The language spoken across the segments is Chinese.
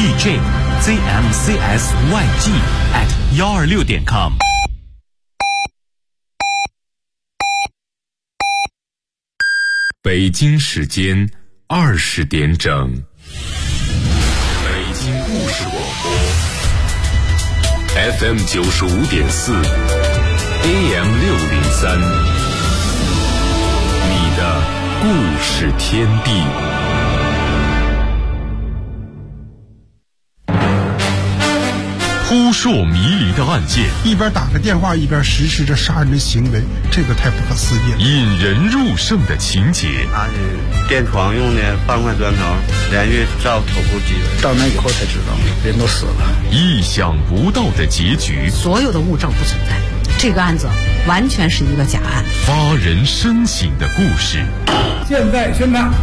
djzmcsyg@126.com。 北京时间20点整，北京故事广播 FM 95.4 AM 603，你的故事天地。扑朔迷离的案件， 一边打着电话一边实施着杀人的行为，这个太不可思议了。 引人入胜的情节， 拿着电床用的半块砖头连续照头部击人， 到那以后才知道人都死了。 意想不到的结局， 所有的物证不存在，这个案子完全是一个假案。 发人深省的故事， 现在宣判，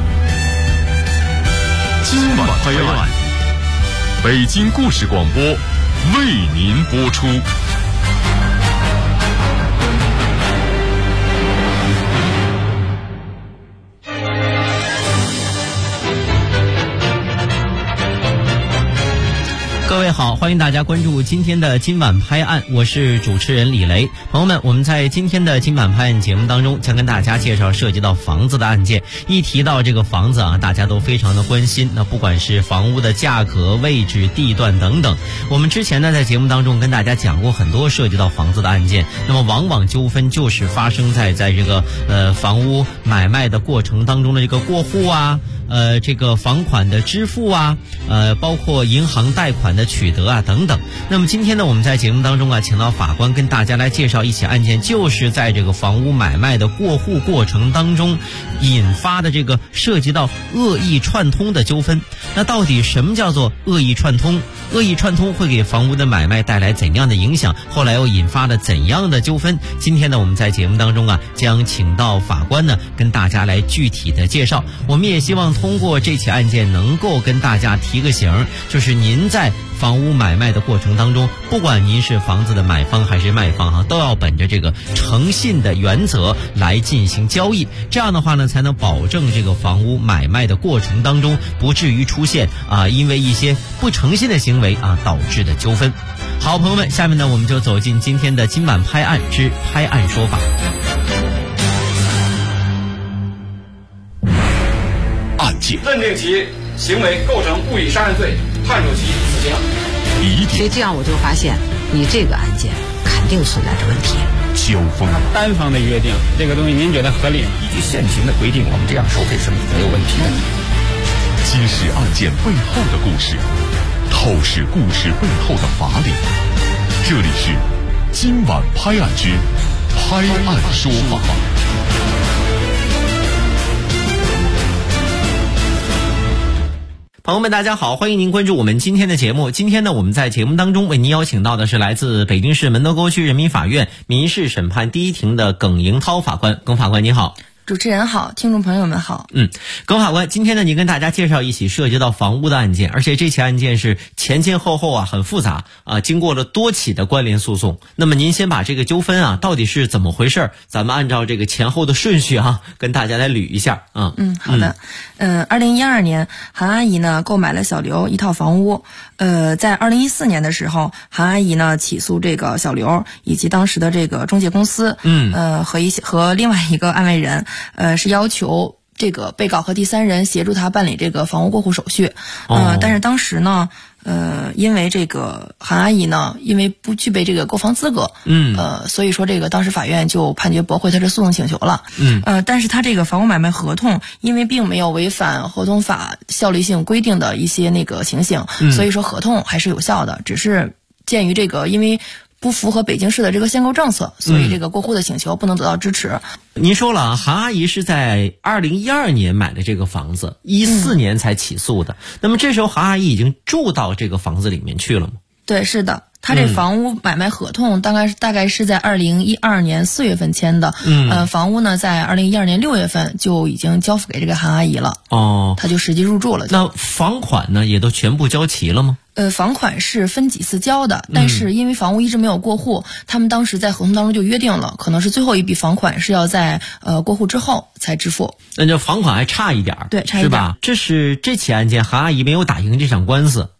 今晚拍案，北京故事广播为您播出。 各位好，欢迎大家关注今天的今晚拍案，我是主持人李雷。朋友们，我们在今天的今晚拍案节目当中将跟大家介绍涉及到房子的案件。一提到这个房子啊，大家都非常的关心，那不管是房屋的价格、位置、地段等等。我们之前呢在节目当中跟大家讲过很多涉及到房子的案件，那么往往纠纷就是发生在这个房屋买卖的过程当中的这个过户啊，这个房款的支付啊，包括银行贷款的取得啊等等。那么今天呢，我们在节目当中啊，请到法官跟大家来介绍一起案件，就是在这个房屋买卖的过户过程当中引发的这个涉及到恶意串通的纠纷。那到底什么叫做恶意串通？恶意串通会给房屋的买卖带来怎样的影响？后来又引发了怎样的纠纷？今天呢，我们在节目当中啊，将请到法官呢跟大家来具体的介绍。我们也希望通过这起案件能够跟大家提个醒，就是您在房屋买卖的过程当中，不管您是房子的买方还是卖方都要本着这个诚信的原则来进行交易。这样的话呢，才能保证这个房屋买卖的过程当中不至于出现因为一些不诚信的行为导致的纠纷。好，朋友们，下面呢我们就走进今天的今晚拍案之拍案说法。 案件认定其行为构成故意杀人罪，判处其死刑。 所以这样我就发现，你这个案件肯定存在着问题。 纠纷单方的约定这个东西，您觉得合理吗？ 依据现行的规定，我们这样收费是没有问题的。 揭示案件背后的故事，透视故事背后的法理。这里是今晚拍案之拍案说法。 朋友们大家好，欢迎您关注我们今天的节目。今天呢，我们在节目当中为您邀请到的是来自北京市门头沟区人民法院民事审判第一庭的耿迎涛法官。耿法官你好。 主持人好，听众朋友们好。 耿法官，今天呢，您跟大家介绍一起涉及到房屋的案件，而且这起案件是前前后后很复杂经过了多起的关联诉讼。那么您先把这个纠纷到底是怎么回事，咱们按照这个前后的顺序跟大家来捋一下好的。2012年，韩阿姨呢购买了小刘一套房屋。在2014年的时候，韩阿姨呢起诉这个小刘以及当时的这个中介公司，和另外一个案外人，是要求这个被告和第三人协助他办理这个房屋过户手续。但是当时呢，因为这个韩阿姨呢，因为不具备这个购房资格，所以说这个当时法院就判决驳回他的诉讼请求了。但是他这个房屋买卖合同，因为并没有违反合同法效力性规定的一些那个情形，所以说合同还是有效的，只是鉴于这个因为不符合北京市的这个限购政策，所以这个过户的请求不能得到支持。 您说了韩阿姨是在2012年买的这个房子，14年才起诉的。那么这时候韩阿姨已经住到这个房子里面去了吗？ 对，是的。他这房屋买卖合同大概是在2012年4月份签的。房屋呢在2012年6月份就已经交付给这个韩阿姨了。他就实际入住了。 那房款呢也都全部交齐了吗？ 房款是分几次交的，但是因为房屋一直没有过户，他们当时在合同当中就约定了，可能是最后一笔房款是要在过户之后才支付。 那这房款还差一点， 对，差一点， 是吧？这起案件韩阿姨没有打赢这场官司。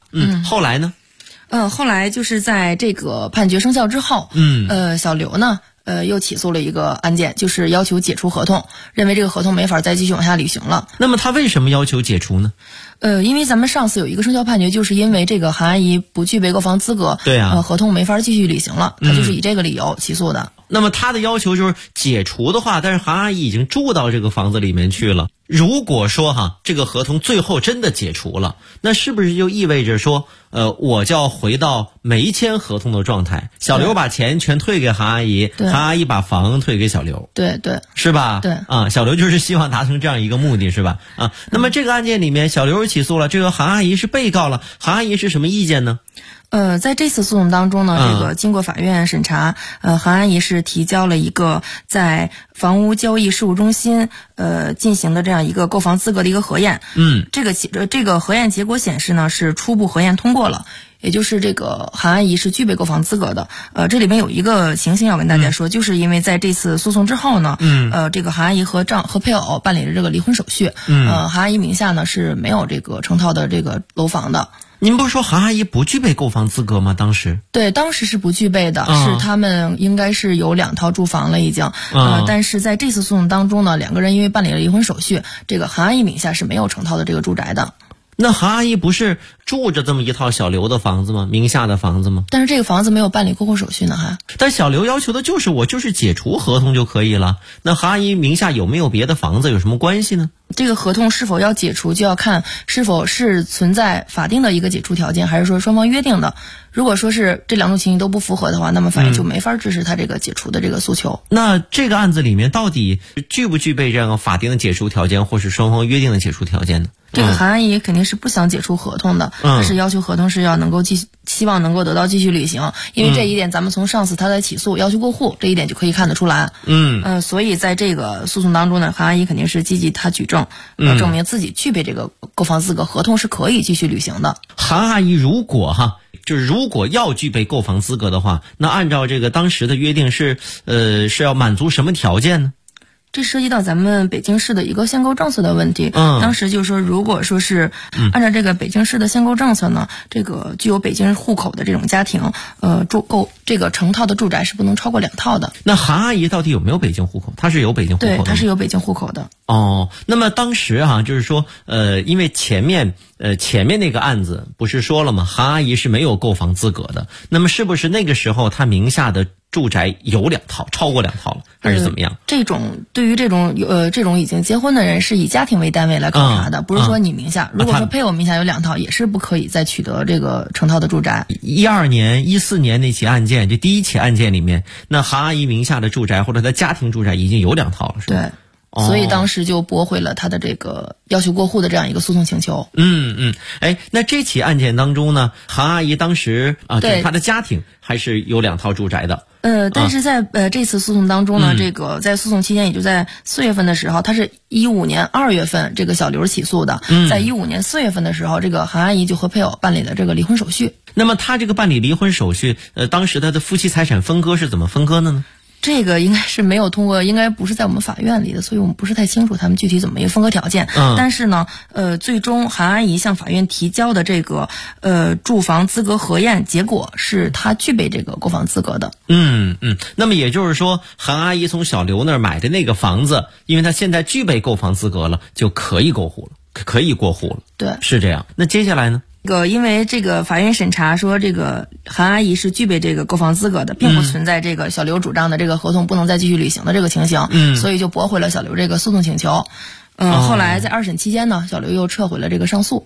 后来呢？ 后来就是在这个判决生效之后，小刘呢，又起诉了一个案件，就是要求解除合同，认为这个合同没法再继续往下履行了。 那么他为什么要求解除呢？ 因为咱们上次有一个生效判决，就是因为这个韩阿姨不具备购房资格， 对啊， 合同没法继续履行了，他就是以这个理由起诉的。 那么他的要求就是解除的话，但是韩阿姨已经住到这个房子里面去了。如果说这个合同最后真的解除了，那是不是就意味着说，我就要回到没签合同的状态？小刘把钱全退给韩阿姨，韩阿姨把房退给小刘， 对， 是吧？ 对啊，小刘就是希望达成这样一个目的，是吧？啊，那么这个案件里面，小刘起诉了，这个韩阿姨是被告了，韩阿姨是什么意见呢？ 在这次诉讼当中呢，这个经过法院审查，韩阿姨是提交了一个在房屋交易事务中心进行的这样一个购房资格的一个核验。这个核验结果显示呢，是初步核验通过了。也就是这个韩阿姨是具备购房资格的。这里面有一个情形要跟大家说，就是因为在这次诉讼之后呢，这个韩阿姨和配偶办理了这个离婚手续，韩阿姨名下呢是没有这个成套的这个楼房的。 您不是说韩阿姨不具备购房资格吗？当时对，当时是不具备的，是他们应该是有2套住房了已经，但是在这次诉讼当中呢，两个人因为办理了离婚手续，这个韩阿姨名下是没有成套的这个住宅的。 那韩阿姨不是住着这么一套小刘的房子吗？名下的房子吗？ 但是这个房子没有办理过户手续呢，还。 但小刘要求的就是我就是解除合同就可以了。那韩阿姨名下有没有别的房子有什么关系呢？ 这个合同是否要解除，就要看是否是存在法定的一个解除条件，还是说双方约定的。如果说是这2种情形都不符合的话，那么法院就没法支持他这个解除的这个诉求。 那这个案子里面到底具不具备这样法定的解除条件，或是双方约定的解除条件呢？ 这个韩阿姨肯定是不想解除合同的，她是要求合同是要能够希望能够得到继续履行，因为这一点咱们从上次她的起诉要求过户这一点就可以看得出来。所以在这个诉讼当中呢，韩阿姨肯定是积极她举证，证明自己具备这个购房资格，合同是可以继续履行的。 韩阿姨如果要具备购房资格的话，那按照这个当时的约定是要满足什么条件呢？ 这涉及到咱们北京市的一个限购政策的问题。当时就说，如果说是按照这个北京市的限购政策呢，这个具有北京户口的这种家庭，购这个成套的住宅是不能超过2套的。 那韩阿姨到底有没有北京户口？她是有北京户口的。 对，她是有北京户口的。 那么当时就是说，因为前面那个案子不是说了吗？韩阿姨是没有购房资格的。那么是不是那个时候她名下的住宅有2套，超过2套了，还是怎么样？ 对于这种已经结婚的人，是以家庭为单位来考察的，不是说你名下。如果说配偶名下有2套，也是不可以再取得这个成套的住宅。 12年、14年那起案件，这第一起案件里面，那韩阿姨名下的住宅或者她家庭住宅已经有2套了，是吧？ 对。所以当时就驳回了他的这个要求过户的这样一个诉讼请求。 那这起案件当中呢，韩阿姨当时就是她的家庭还是有2套住宅的。 但是在这次诉讼当中呢，这个在诉讼期间，也就在4月份的时候，他是15年2月份这个小刘起诉的，在15年4月份的时候，这个韩阿姨就和配偶办理了这个离婚手续。 那么他这个办理离婚手续，当时他的夫妻财产分割是怎么分割的呢？ 这个应该是没有通过，应该不是在我们法院里的，所以我们不是太清楚他们具体怎么一个分割条件。但是呢，最终韩阿姨向法院提交的这个住房资格核验结果是她具备这个购房资格的。 那么也就是说，韩阿姨从小刘那儿买的那个房子，因为她现在具备购房资格了，就可以过户了，可以过户了。 对， 是这样。那接下来呢？ 因为这个法院审查说，这个韩阿姨是具备这个购房资格的，并不存在这个小刘主张的这个合同不能再继续履行的这个情形，所以就驳回了小刘这个诉讼请求。后来在2审期间呢，小刘又撤回了这个上诉。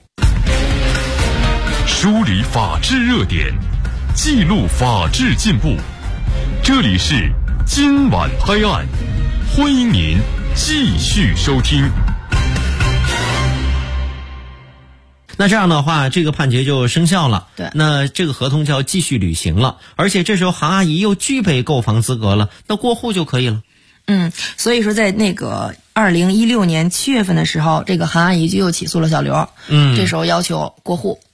梳理法治热点，记录法治进步，这里是今晚拍案，欢迎您继续收听。 那这样的话，这个判决就生效了。 对， 那这个合同就要继续履行了，而且这时候韩阿姨又具备购房资格了，那过户就可以了。 所以说在那个2016年7月份的时候，这个韩阿姨就又起诉了小刘。这时候要求过户。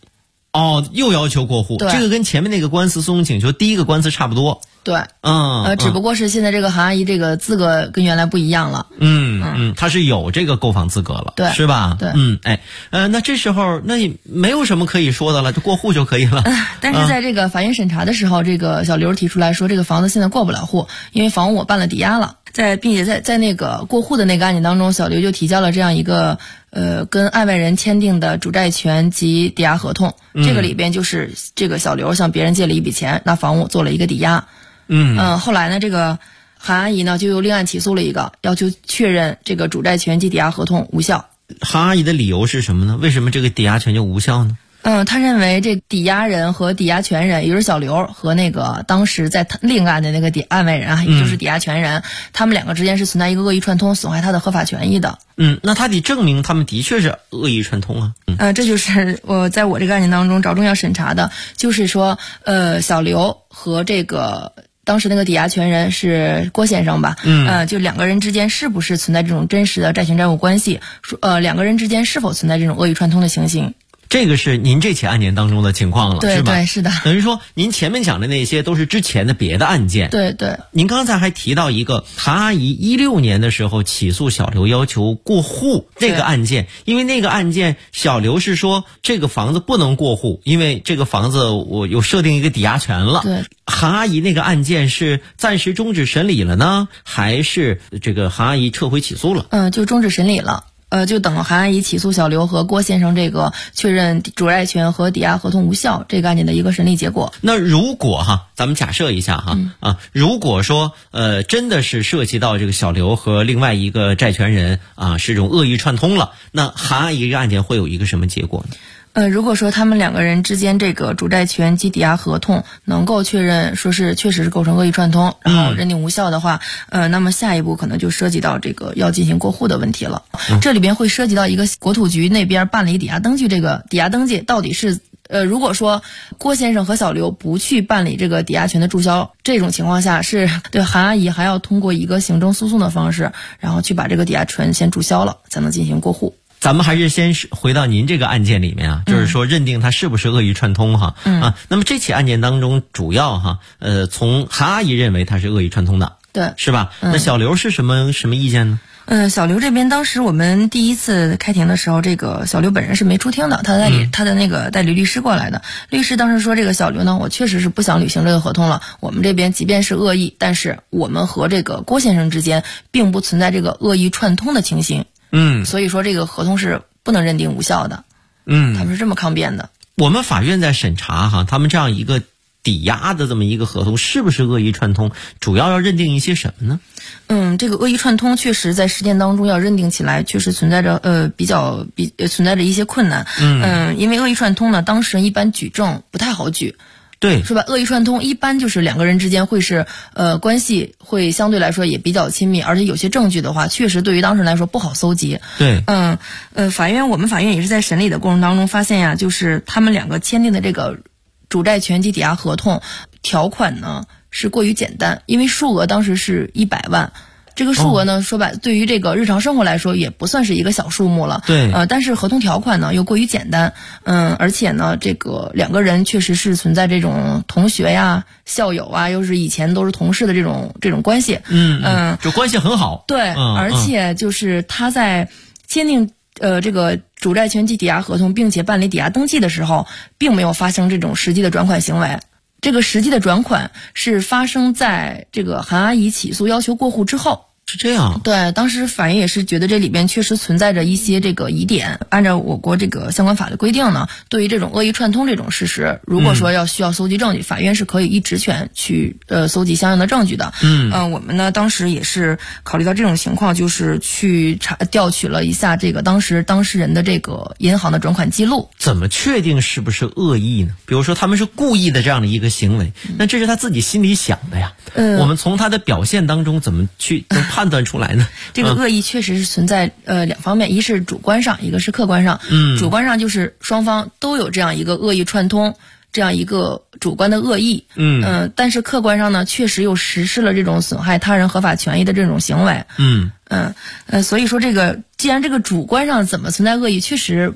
又要求过户，这个跟前面那个官司诉讼请求第一个官司差不多。 对，只不过是现在这个韩阿姨这个资格跟原来不一样了。 她是有这个购房资格了， 对， 是吧？ 对， 那这时候那也没有什么可以说的了，就过户就可以了。 但是在这个法院审查的时候，这个小刘提出来说，这个房子现在过不了户，因为房屋我办了抵押了。并且在那个过户的那个案件当中，小刘就提交了这样一个跟案外人签订的主债权及抵押合同。这个里边就是这个小刘向别人借了一笔钱，拿房屋做了一个抵押。后来呢，这个韩阿姨呢就又另案起诉了一个，要求确认这个主债权及抵押合同无效。 韩阿姨的理由是什么呢？为什么这个抵押权就无效呢？ 他认为这抵押人和抵押权人，也就是小刘和那个当时在另案的那个案外人也就是抵押权人，他们两个之间是存在一个恶意串通，损害他的合法权益的。 那他得证明他们的确是恶意串通啊。 这就是在我这个案件当中着重要审查的，就是说，小刘和这个当时那个抵押权人是郭先生吧？就两个人之间是不是存在这种真实的债权债务关系？两个人之间是否存在这种恶意串通的情形？ 这个是您这起案件当中的情况了，是吧？ 对，是的。 等于说，您前面讲的那些都是之前的别的案件。 对。 您刚才还提到一个韩阿姨16年的时候起诉小刘要求过户这个案件，因为那个案件小刘是说这个房子不能过户，因为这个房子我有设定一个抵押权了。 对。 韩阿姨那个案件是暂时终止审理了呢，还是这个韩阿姨撤回起诉了？ 就终止审理了。就等韩阿姨起诉小刘和郭先生这个确认主债权和抵押合同无效这个案件的一个审理结果。 那如果咱们假设一下如果说真的是涉及到这个小刘和另外一个债权人是这种恶意串通了，那韩阿姨这个案件会有一个什么结果呢？ 如果说他们两个人之间这个主债权及抵押合同能够确认说是确实是构成恶意串通，然后认定无效的话，那么下一步可能就涉及到这个要进行过户的问题了。这里边会涉及到一个国土局那边办理抵押登记，这个抵押登记到底是如果说郭先生和小刘不去办理这个抵押权的注销，这种情况下是对韩阿姨还要通过一个行政诉讼的方式，然后去把这个抵押权先注销了，才能进行过户。 咱们还是先回到您这个案件里面就是说认定他是不是恶意串通那么这起案件当中主要从韩阿姨认为他是恶意串通的， 对， 是吧？那小刘是什么意见呢？ 小刘这边当时我们第一次开庭的时候，这个小刘本人是没出庭的，他的那个代理律师过来的。律师当时说，这个小刘呢，我确实是不想履行这个合同了。我们这边即便是恶意，但是我们和这个郭先生之间并不存在这个恶意串通的情形。所以说这个合同是不能认定无效的。他们是这么抗辩的。 我们法院在审查他们这样一个抵押的这么一个合同是不是恶意串通，主要要认定一些什么呢？ 这个恶意串通确实在实践当中要认定起来，确实存在着存在着一些困难。因为恶意串通呢，当事人一般举证不太好举。 对， 是吧？恶意串通一般就是两个人之间会是关系会相对来说也比较亲密，而且有些证据的话，确实对于当事人来说不好搜集。 对， 我们法院也是在审理的过程当中发现就是他们两个签订的这个主债权及抵押合同条款呢是过于简单，因为数额当时是100万。这个数额呢，说白，对于这个日常生活来说也不算是一个小数目了。 对， 但是合同条款呢又过于简单，而且呢，这个两个人确实是存在这种同学呀、校友啊，又是以前都是同事的这种关系。 就关系很好。 对，而且就是他在签订这个主债权及抵押合同，并且办理抵押登记的时候，并没有发生这种实际的转款行为。这个实际的转款是发生在这个韩阿姨起诉要求过户之后。 是这样。 对，当时法院也是觉得这里边确实存在着一些这个疑点。按照我国这个相关法律规定呢，对于这种恶意串通这种事实，如果说需要搜集证据，法院是可以依职权去搜集相应的证据的。我们呢当时也是考虑到这种情况，就是去调取了一下这个当时当事人的这个银行的转款记录。 怎么确定是不是恶意呢？比如说他们是故意的这样的一个行为，那这是他自己心里想的呀。我们从他的表现当中怎么去能判断出来呢？ 这个恶意确实是存在两方面，一是主观上，一个是客观上。主观上就是双方都有这样一个恶意串通，这样一个主观的恶意。但是客观上呢，确实又实施了这种损害他人合法权益的这种行为。所以说既然这个主观上怎么存在恶意，确实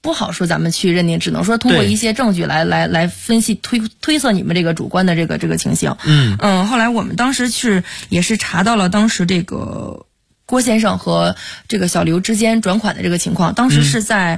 不好说咱们去认定，只能说通过一些证据来分析推测你们这个主观的这个情形。后来我们当时也是查到了当时这个郭先生和这个小刘之间转款的这个情况，当时是在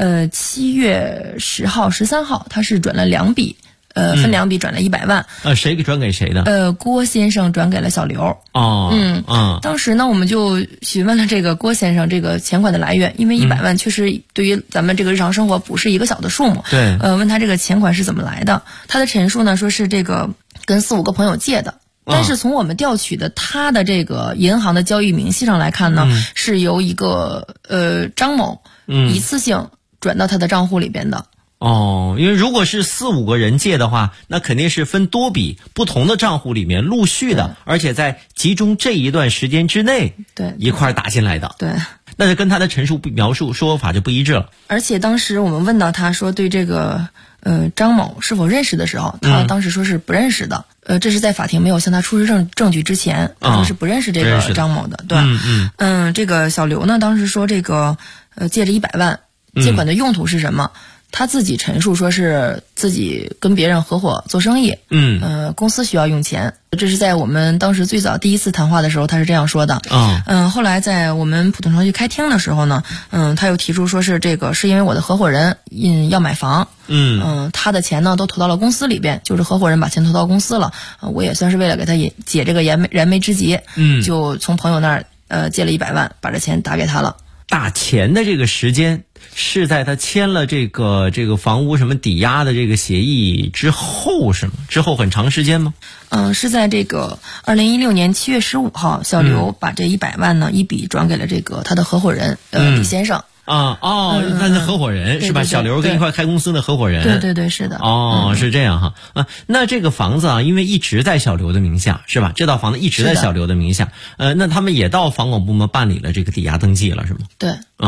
7月10号、13号，他是转了2笔。分2笔转了100万。 谁给转给谁的？ 郭先生转给了小刘。当时呢，我们就询问了这个郭先生这个钱款的来源，因为100万确实对于咱们这个日常生活不是一个小的数目。 对。 问他这个钱款是怎么来的？他的陈述呢，说是这个跟4、5个朋友借的。但是从我们调取的他的这个银行的交易明细上来看呢，是由一个张某一次性转到他的账户里边的。 因为如果是4、5个人借的话，那肯定是分多笔不同的账户里面陆续的，而且在集中这一段时间之内， 对， 一块打进来的。 对， 那就跟他的陈述描述说法就不一致了。 而且当时我们问到他说对这个张某是否认识的时候，他当时说是不认识的。这是在法庭没有向他出示证据之前，他说是不认识这个张某的。对，这个小刘呢，当时说这个借着100万，借款的用途是什么？他自己陈述说是自己跟别人合伙做生意，公司需要用钱。这是在我们当时最早第一次谈话的时候，他是这样说的。后来在我们普通程序开庭的时候呢，他又提出说是这个是因为我的合伙人要买房，他的钱呢都投到了公司里边，就是合伙人把钱投到公司了，我也算是为了给他解这个燃眉之急，就从朋友那儿借了100万，把这钱打给他了。 打钱的这个时间是在他签了这个房屋什么抵押的这个协议之后是吗？之后很长时间吗？ 是在这个2016年7月15号，小刘把这100万呢一笔转给了这个他的合伙人李先生。 他的合伙人是吧？ 对， 小刘跟一块开公司的合伙人。 对，是的。 是这样哈。那这个房子啊，因为一直在小刘的名下，是吧？这套房子一直在小刘的名下。那他们也到房管部门办理了这个抵押登记了，是吗？ 对。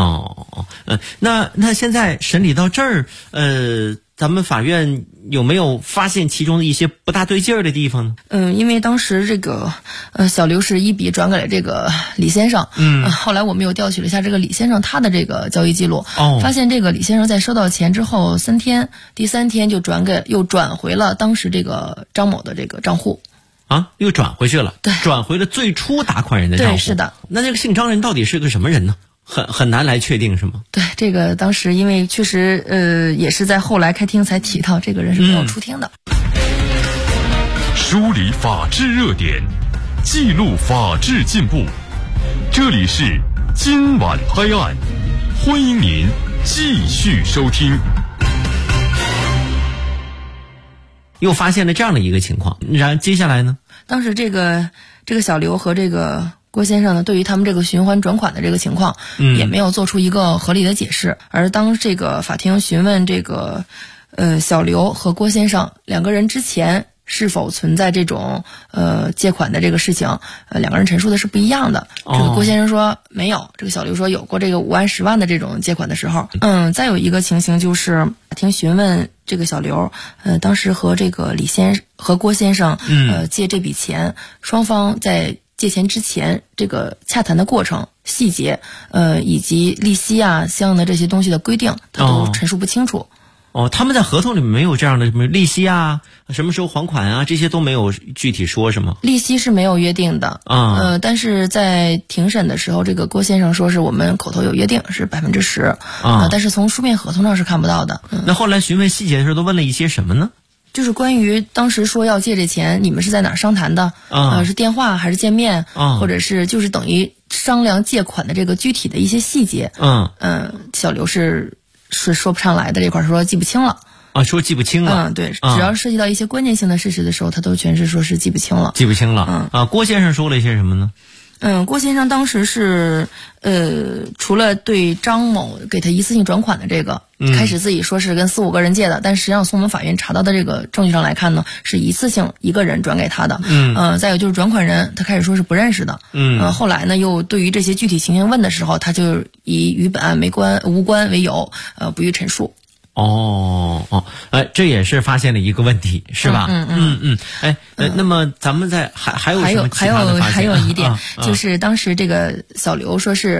那现在审理到这儿，咱们法院有没有发现其中的一些不大对劲儿的地方呢？ 因为当时这个小刘是一笔转给了这个李先生，后来我们又调取了一下这个李先生他的这个交易记录，发现这个李先生在收到钱之后3天，第3天就又转回了当时这个张某的这个账户。 又转回去了。 对， 转回了最初打款人的账户。 对，是的。 那这个姓张人到底是个什么人呢？很难来确定是吗？ 对，这个当时因为确实也是在后来开庭才提到这个人是没有出庭的。 梳理法治热点，记录法治进步，这里是今晚拍案，欢迎您继续收听。 又发现了这样的一个情况，然后接下来呢？ 当时这个小刘和这个郭先生呢，对于他们这个循环转款的这个情况，也没有做出一个合理的解释。而当这个法庭询问这个小刘和郭先生两个人之前是否存在这种借款的这个事情，两个人陈述的是不一样的。这个郭先生说没有，这个小刘说有过这个5万10万的这种借款的时候。再有一个情形就是法庭询问这个小刘，当时和这个和郭先生借这笔钱，双方在借钱之前这个洽谈的过程细节，以及利息啊相应的这些东西的规定，他都陈述不清楚。 他们在合同里面没有这样的什么利息啊，什么时候还款啊，这些都没有具体说是吗？ 利息是没有约定的但是在庭审的时候，这个郭先生说是我们口头有约定是10%但是从书面合同上是看不到的。 那后来询问细节的时候都问了一些什么呢？ 就是关于当时说要借这钱，你们是在哪儿商谈的？是电话还是见面？或者是就是等于商量借款的这个具体的一些细节。小刘是说不上来的，这块说记不清了。 说记不清了。 对，只要涉及到一些关键性的事实的时候，他都全是说是记不清了。 记不清了。郭先生说了一些什么呢？ 郭先生当时是除了对张某给他一次性转款的这个，开始自己说是跟4、5个人借的，但实际上从我们法院查到的这个证据上来看呢，是一次性一个人转给他的。再有就是转款人，他开始说是不认识的。后来呢，又对于这些具体情形问的时候，他就以与本案无关为由，不予陈述。 这也是发现了一个问题，是吧？那么咱们还有什么其他的发现？ 还有一点，就是当时这个小刘说是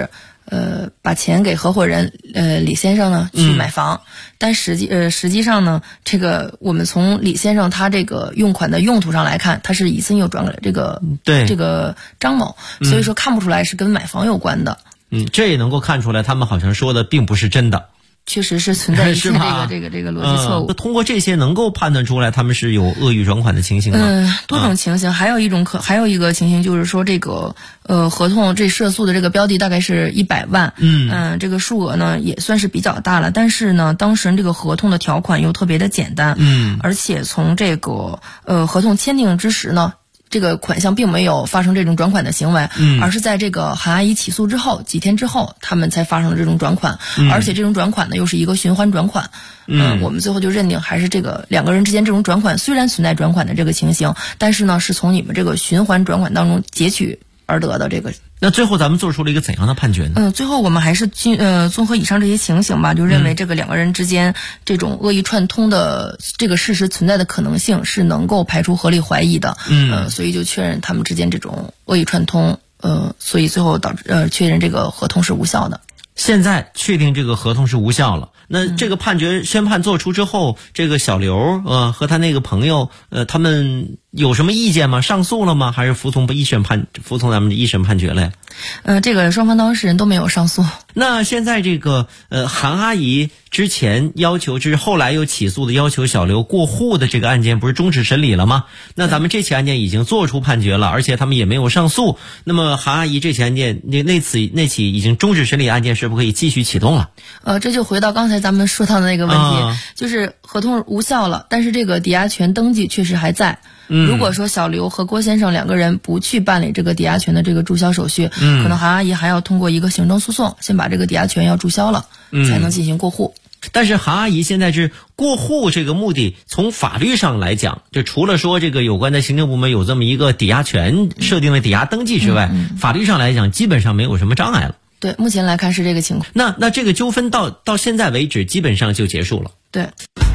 把钱给合伙人李先生呢去买房，但实际上呢，这个我们从李先生他这个用款的用途上来看，他是以信用转给了这个张某，所以说看不出来是跟买房有关的。 这也能够看出来，他们好像说的并不是真的。 确实是存在一些这个逻辑错误。 通过这些能够判断出来他们是有恶意转款的情形吗？ 多种情形，还有一个情形就是说这个合同这涉诉的这个标的大概是100万，这个数额呢也算是比较大了，但是呢当时这个合同的条款又特别的简单，而且从这个合同签订之时呢，这个款项并没有发生这种转款的行为，而是在这个韩阿姨起诉之后几天之后，他们才发生了这种转款，而且这种转款呢又是一个循环转款。我们最后就认定还是这个两个人之间这种转款虽然存在转款的这个情形，但是呢是从你们这个循环转款当中截取而得的这个。 那最后咱们做出了一个怎样的判决呢？ 最后我们还是综合以上这些情形吧，就认为这个两个人之间这种恶意串通的这个事实存在的可能性是能够排除合理怀疑的。所以就确认他们之间这种恶意串通，所以最后导致确认这个合同是无效的。 现在确定这个合同是无效了，那这个判决宣判做出之后，这个小刘和他那个朋友他们有什么意见吗？上诉了吗？还是服从咱们的一审判决了呀？ 这个双方当事人都没有上诉。 那现在这个韩阿姨之前要求后来又起诉的要求小刘过户的这个案件不是终止审理了吗？那咱们这起案件已经做出判决了，而且他们也没有上诉，那么韩阿姨这起案件那起已经终止审理案件是不是可以继续启动了？ 这就回到刚才咱们说到的那个问题，就是合同无效了，但是这个抵押权登记确实还在。如果说小刘和郭先生两个人不去办理这个抵押权的这个注销手续，可能韩阿姨还要通过一个行政诉讼，先把这个抵押权要注销了，才能进行过户。 但是韩阿姨现在是过户这个目的，从法律上来讲，就除了说这个有关的行政部门有这么一个抵押权设定的抵押登记之外，法律上来讲基本上没有什么障碍了。 对，目前来看是这个情况。 那这个纠纷到现在为止基本上就结束了。 对。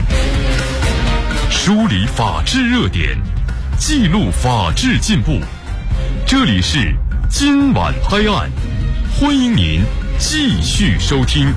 梳理法治热点，记录法治进步，这里是今晚拍案，欢迎您继续收听。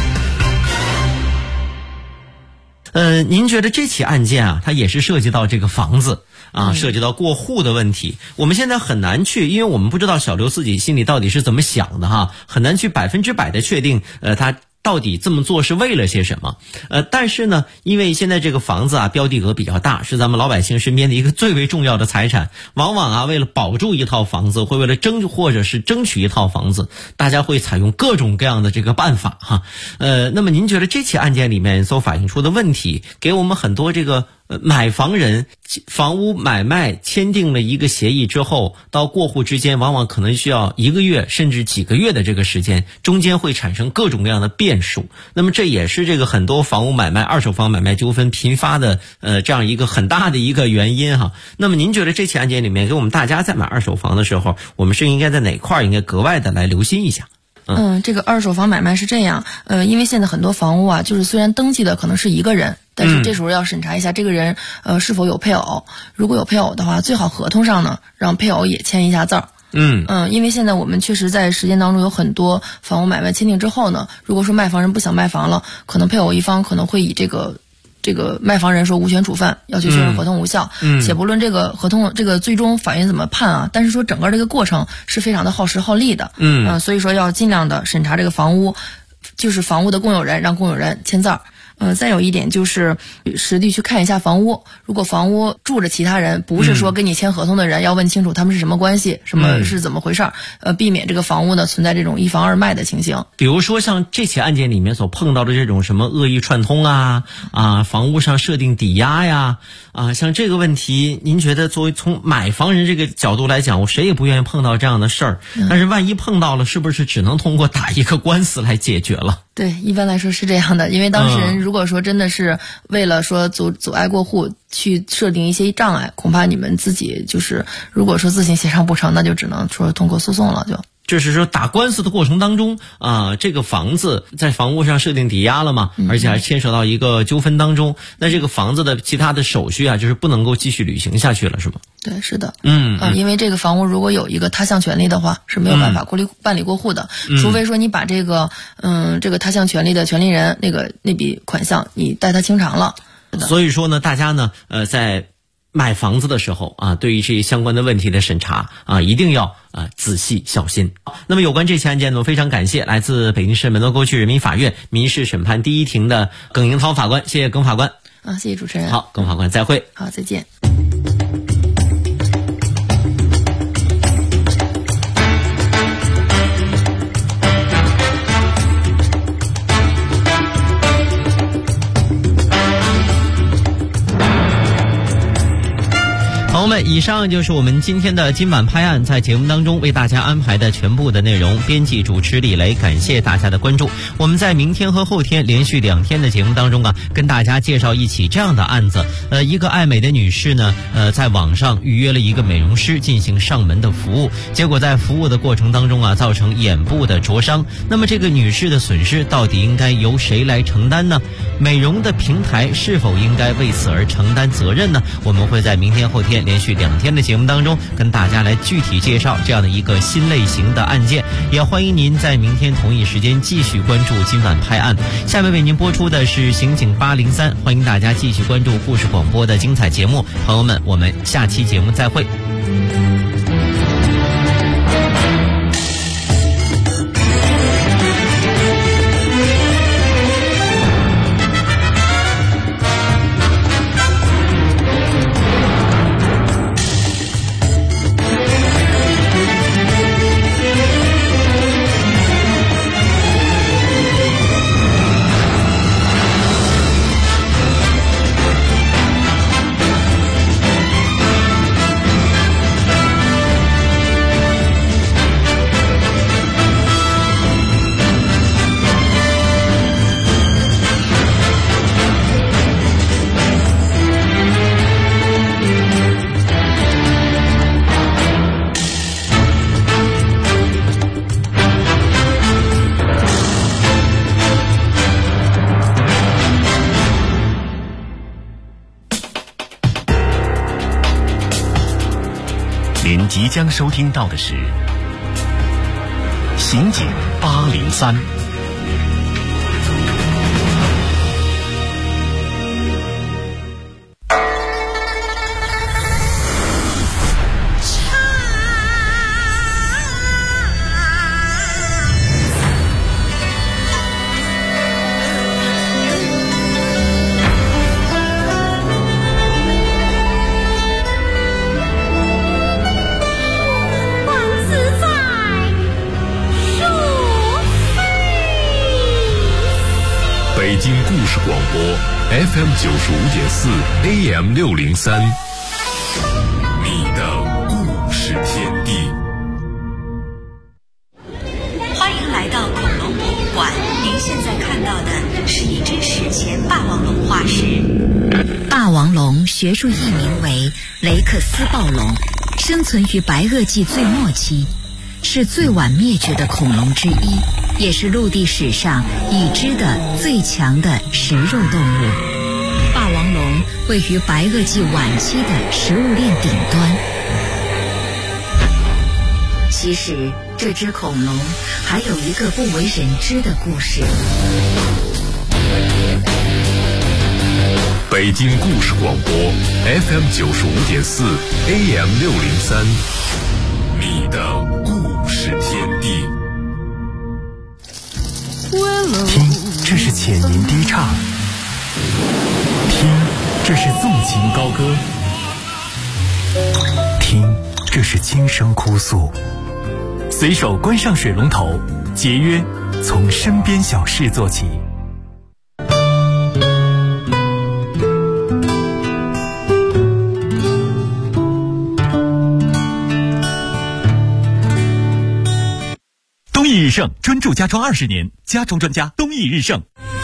您觉得这起案件啊，它也是涉及到这个房子啊，涉及到过户的问题。我们现在很难去，因为我们不知道小刘自己心里到底是怎么想的哈，很难去100%的确定他到底这么做是为了些什么？但是呢，因为现在这个房子啊标的额比较大，是咱们老百姓身边的一个最为重要的财产。往往啊，为了保住一套房子，会为了或者是争取一套房子，大家会采用各种各样的这个办法哈。那么您觉得这起案件里面所反映出的问题，给我们很多这个买房人房屋买卖签订了一个协议之后，到过户之间往往可能需要1个月甚至几个月的这个时间，中间会产生各种各样的变数。那么这也是这个很多房屋买卖二手房买卖纠纷频发的这样一个很大的一个原因哈。那么您觉得这起案件里面给我们大家在买二手房的时候，我们是应该在哪块应该格外的来留心一下？ 这个二手房买卖是这样，因为现在很多房屋啊，就是虽然登记的可能是一个人，但是这时候要审查一下这个人是否有配偶。如果有配偶的话，最好合同上呢让配偶也签一下字儿。因为现在我们确实在实践当中有很多房屋买卖签订之后呢，如果说卖房人不想卖房了，可能配偶一方可能会以这个卖房人说无权处分，要求确认合同无效。且不论这个合同这个最终法院怎么判啊，但是说整个这个过程是非常的耗时耗力的。所以说要尽量的审查这个房屋，就是房屋的共有人，让共有人签字儿。再有一点就是实地去看一下房屋，如果房屋住着其他人，不是说跟你签合同的人，要问清楚他们是什么关系，什么是怎么回事避免这个房屋呢存在这种一房二卖的情形。 比如说像这起案件里面所碰到的这种什么恶意串通房屋上设定抵押呀像这个问题，您觉得作为从买房人这个角度来讲，我谁也不愿意碰到这样的事儿，但是万一碰到了，是不是只能通过打一个官司来解决了？ 对，一般来说是这样的，因为当事人如果说真的是为了说阻碍过户去设定一些障碍，恐怕你们自己就是如果说自行协商不成，那就只能说通过诉讼了就。 就是说打官司的过程当中这个房子在房屋上设定抵押了嘛，而且还牵扯到一个纠纷当中，那这个房子的其他的手续就是不能够继续履行下去了，是吗？ 对，是的。因为这个房屋如果有一个他项权利的话，是没有办法办理过户的，除非说你把这个他项权利的权利人那笔款项你带他清偿了。 所以说呢，大家呢在买房子的时候对于这些相关的问题的审查一定要仔细小心。那么有关这起案件呢，非常感谢来自北京市门头沟区人民法院民事审判第一庭的耿迎涛法官，谢谢耿法官。 谢谢主持人。 好，耿法官再会。 好，再见。 朋友们，以上就是我们今天的今晚拍案在节目当中为大家安排的全部的内容。编辑主持李雷，感谢大家的关注。我们在明天和后天连续2天的节目当中跟大家介绍一起这样的案子。一个爱美的女士呢，在网上预约了一个美容师进行上门的服务，结果在服务的过程当中造成眼部的灼伤。那么这个女士的损失到底应该由谁来承担呢？美容的平台是否应该为此而承担责任呢？我们会在明天后天连续2天的节目当中跟大家来具体介绍这样的一个新类型的案件。也欢迎您在明天同一时间继续关注今晚拍案。下面为您播出的是刑警803，欢迎大家继续关注故事广播的精彩节目。朋友们，我们下期节目再会。 您即将收听到的是刑警803。北京故事广播 FM 95.4 AM 603，你的故事天地。 欢迎来到恐龙博物馆，您现在看到的是一只史前霸王龙化石。霸王龙学术译名为雷克斯暴龙，生存于白垩纪最末期，是最晚灭绝的恐龙之一，也是陆地史上已知的最强的食肉动物。霸王龙位于白垩纪晚期的食物链顶端。其实这只恐龙还有一个不为人知的故事。 北京故事广播 FM 95.4 AM 603，你的故事天地。 听，这是浅吟低唱；听，这是纵情高歌；听，这是轻声哭诉。随手关上水龙头，节约从身边小事做起。东易日盛专注家装20年，家装专家东易日盛。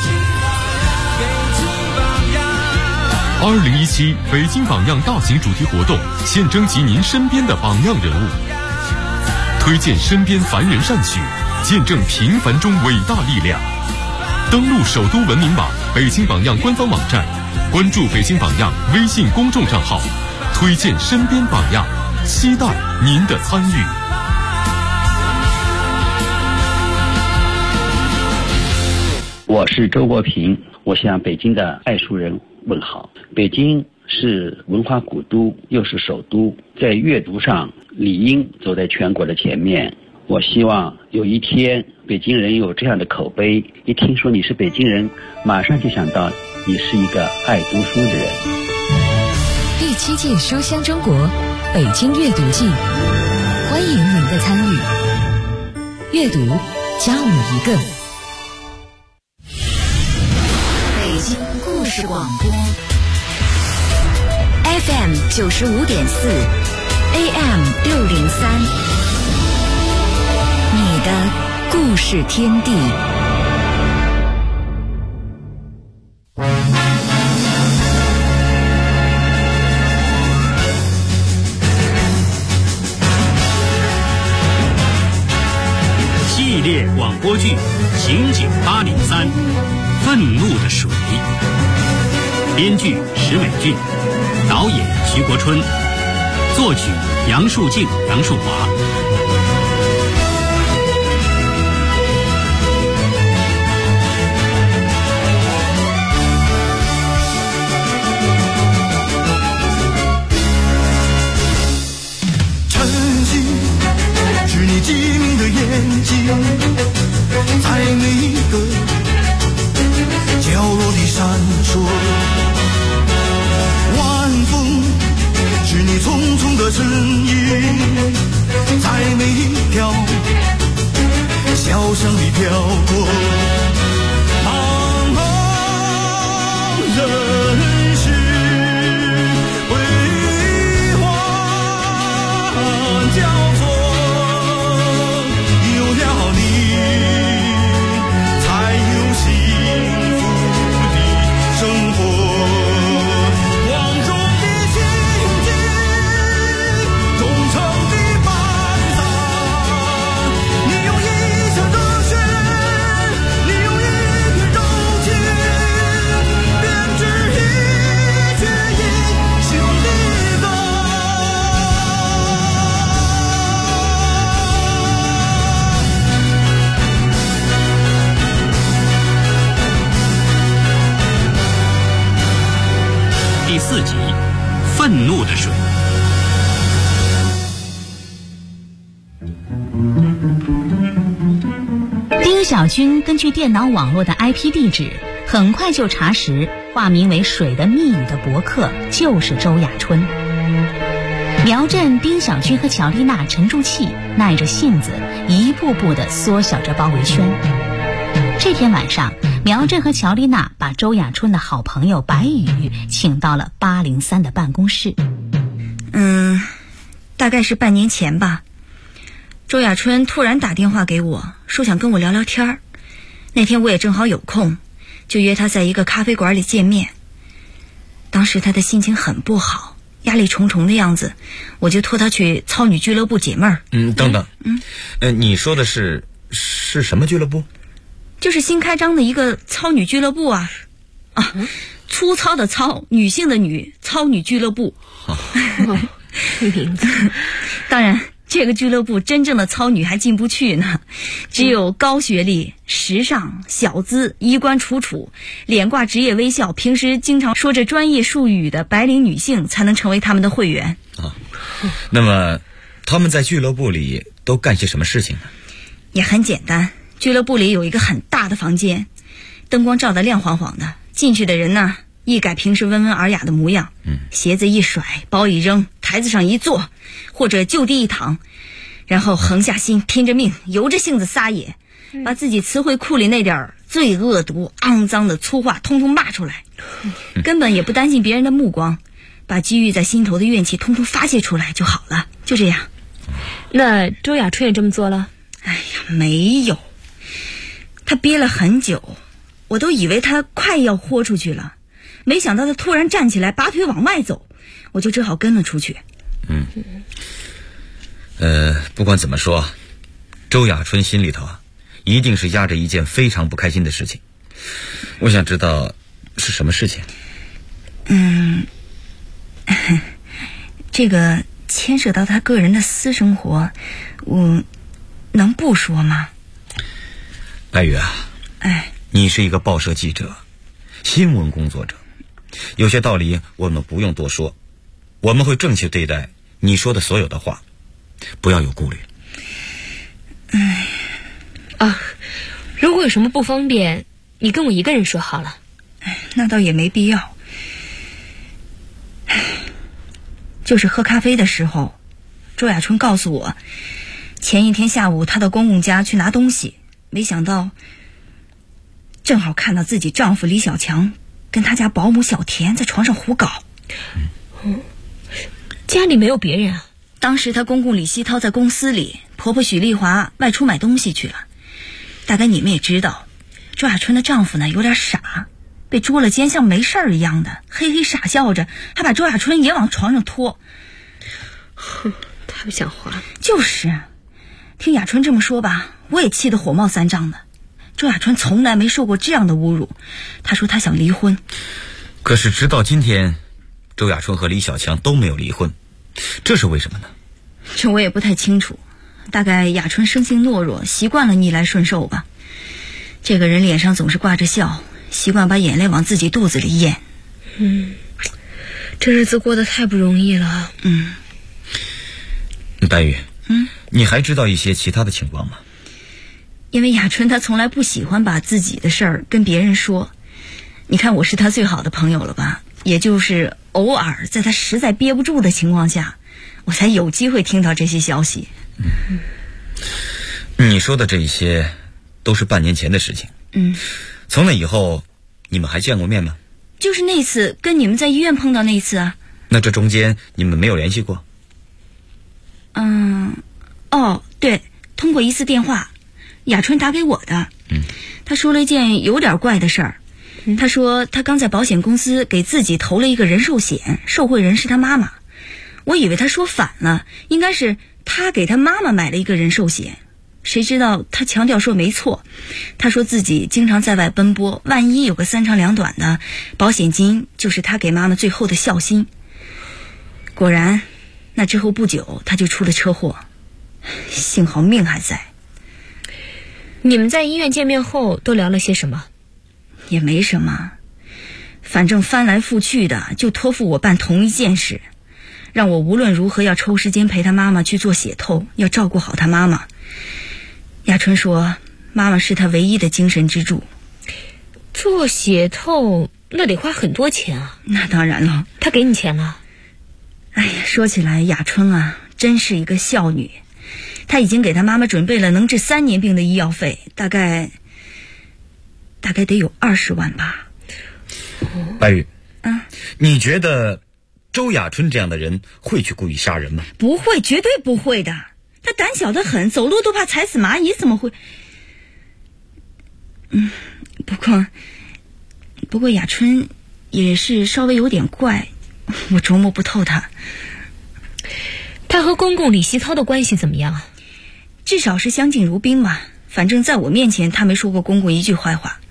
2017北京榜样大型主题活动，现征集您身边的榜样人物。 推荐身边凡人善举，见证平凡中伟大力量。登录首都文明榜、北京榜样官方网站，关注北京榜样微信公众账号，推荐身边榜样，期待您的参与。 我是周国平，我向北京的爱书人问好。北京是文化古都，又是首都，在阅读上理应走在全国的前面。我希望有一天北京人有这样的口碑，一听说你是北京人，马上就想到你是一个爱读书的人。 第7届书香中国北京阅读季，欢迎您的参与。阅读加我们一个。 北京故事广播 FM 95.4 AM 603，你的故事天地。 系列广播剧《刑警803》，愤怒的水。编剧石美俊，导演徐国春，作曲杨树静、杨树华。 晨曦是你机灵的眼睛，在每一个角落里闪烁。晚风是你匆匆的身影，在每一条小巷里飘过。茫茫人世辉煌交错，有了你才有幸福的生活。光荣的情景，忠诚的班长，你用一腔热血，你用一片柔情，编织一阙英雄的歌。 第4集，愤怒的水。 丁小军根据电脑网络的 IP 地址，很快就查实化名为水的密语的博客就是周亚春。苗振、丁小军和乔丽娜沉住气，耐着性子，一步步地缩小着包围圈。这天晚上，苗振和乔丽娜把周亚春的好朋友白宇请到了803的办公室。 大概是半年前吧，周亚春突然打电话给我，说想跟我聊聊天儿。那天我也正好有空，就约他在一个咖啡馆里见面。当时他的心情很不好，压力重重的样子，我就托他去操女俱乐部解闷儿。 等等，你说的是什么俱乐部？ 就是新开张的一个操女俱乐部啊，粗糙的糙，女性的女，操女俱乐部。名字。当然，这个俱乐部真正的操女还进不去呢，只有高学历、时尚、小资、衣冠楚楚、脸挂职业微笑、平时经常说着专业术语的白领女性才能成为他们的会员。 那么他们在俱乐部里都干些什么事情呢？ 也很简单，俱乐部里有一个很大的房间，灯光照得亮晃晃的，进去的人呢一改平时温文尔雅的模样，鞋子一甩，包一扔，台子上一坐，或者就地一躺，然后横下心，拼着命，由着性子撒野，把自己词汇库里那点最恶毒、肮脏的粗话通通骂出来，根本也不担心别人的目光，把积郁在心头的怨气通通发泄出来就好了，就这样。 那周亚春也这么做了？ 哎呀，没有，他憋了很久，我都以为他快要豁出去了，没想到他突然站起来拔腿往外走，我就只好跟了出去。 不管怎么说，周亚春心里头一定是压着一件非常不开心的事情。我想知道是什么事情。 这个牵涉到他个人的私生活，我能不说吗？ 白宇啊，你是一个报社记者，新闻工作者，有些道理我们不用多说，我们会正确对待你说的所有的话，不要有顾虑。 如果有什么不方便，你跟我一个人说好了。 那倒也没必要。就是喝咖啡的时候，周亚春告诉我，前一天下午她到公公家去拿东西，没想到正好看到自己丈夫李小强跟他家保姆小田在床上胡搞。 家里没有别人啊？ 当时她公公李希涛在公司里，婆婆许丽华外出买东西去了。大概你们也知道，周亚春的丈夫呢有点傻，被捉了奸，像没事儿一样的嘿嘿傻笑着，还把周亚春也往床上拖。 太不像话。 就是听亚春这么说吧，我也气得火冒三丈的。周亚春从来没受过这样的侮辱，她说她想离婚。 可是直到今天，周亚春和李小强都没有离婚，这是为什么呢？ 这我也不太清楚，大概亚春生性懦弱，习惯了逆来顺受吧。这个人脸上总是挂着笑，习惯把眼泪往自己肚子里咽。 这日子过得太不容易了。 白宇，你还知道一些其他的情况吗？ 因为亚春她从来不喜欢把自己的事儿跟别人说，你看我是她最好的朋友了吧，也就是偶尔在她实在憋不住的情况下，我才有机会听到这些消息。 你说的这一些都是半年前的事情。从那以后你们还见过面吗？ 就是那次跟你们在医院碰到那次啊。 那这中间你们没有联系过？ 对，通过一次电话，亚春打给我的。他说了一件有点怪的事儿。他说他刚在保险公司给自己投了一个人寿险，受贿人是他妈妈。我以为他说反了，应该是他给他妈妈买了一个人寿险，谁知道他强调说没错。他说自己经常在外奔波，万一有个三长两短的，保险金就是他给妈妈最后的孝心。果然那之后不久他就出了车祸，幸好命还在。 你们在医院见面后都聊了些什么？ 也没什么，反正翻来覆去的就托付我办同一件事，让我无论如何要抽时间陪他妈妈去做血透，要照顾好他妈妈。亚春说妈妈是他唯一的精神支柱。 做血透那得花很多钱啊。 那当然了。 他给你钱了？ 说起来亚春啊真是一个孝女，她已经给她妈妈准备了能治3年病的医药费，大概得有20万吧。 白宇，你觉得周亚春这样的人会去故意杀人吗？ 不会，绝对不会的。他胆小得很，走路都怕踩死蚂蚁，怎么会？不过亚春也是稍微有点怪，我琢磨不透他。 他和公公李希涛的关系怎么样？ 至少是相敬如宾吧，反正在我面前他没说过公公一句坏话。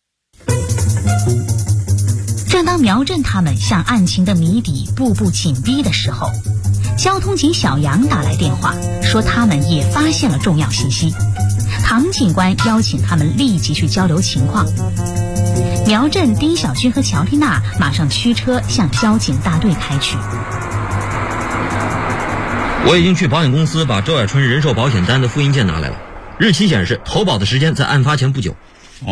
正当苗振他们向案情的谜底步步紧逼的时候，交通警小杨打来电话，说他们也发现了重要信息。唐警官邀请他们立即去交流情况。苗振、丁小军和乔丽娜马上驱车向交警大队开去。 我已经去保险公司把周亚春人寿保险单的复印件拿来了，日期显示投保的时间在案发前不久。